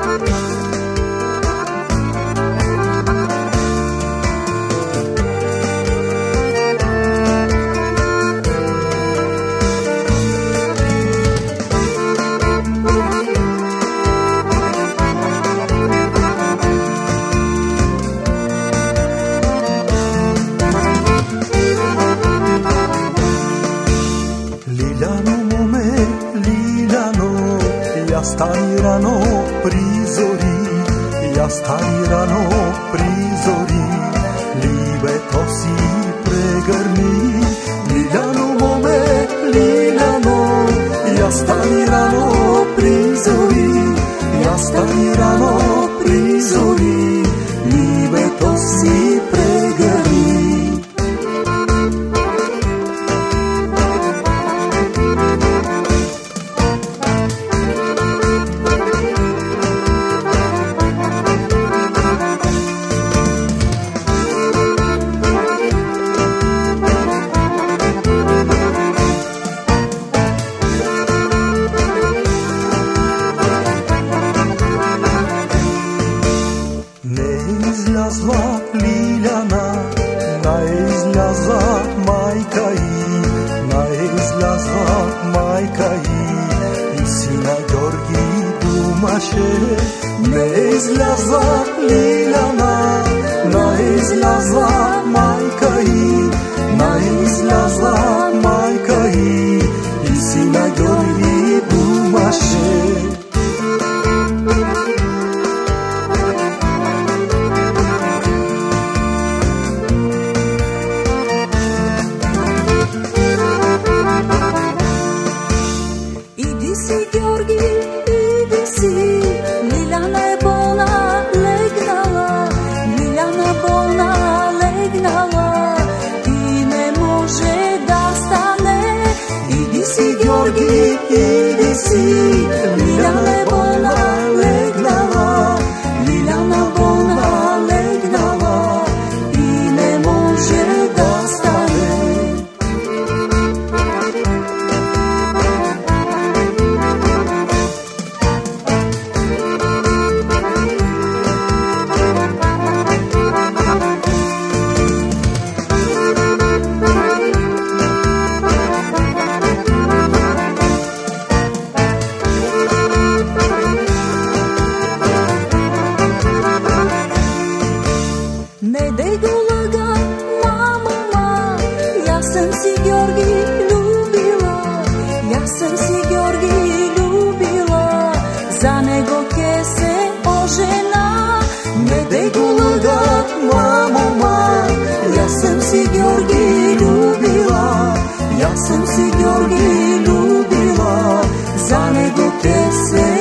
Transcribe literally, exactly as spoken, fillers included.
Ja stani rano pri zori, ja stani rano pri zori, libeto si pregrmi. Liljano mome, Liljano, ja stani rano pri zori, ja stani rano pri zori, libeto si pregrmi. Излязла Лиляна, не излязла майка й, не излязла майка й, и сина Георги думаше. Не излязла Лиляна, не излязла майка й, не излязла майка й, и сина Георги думаше. Иди си, Георги, иди си, Лиляна е болна, легнала, Лиляна болна, легнала и не може да стане. Иди си, Георги, иди си, Лиляна е болна, легнала, Лиляна болна, легнала и не може да стане. Не дей го лъга, мамо, ма, я съм си Георги любила, я съм си Георги любила, за него ке се ожена. Не дей го лъга, мамо, ма, я съм си Георги любила, я съм си Георги любила, за него ке се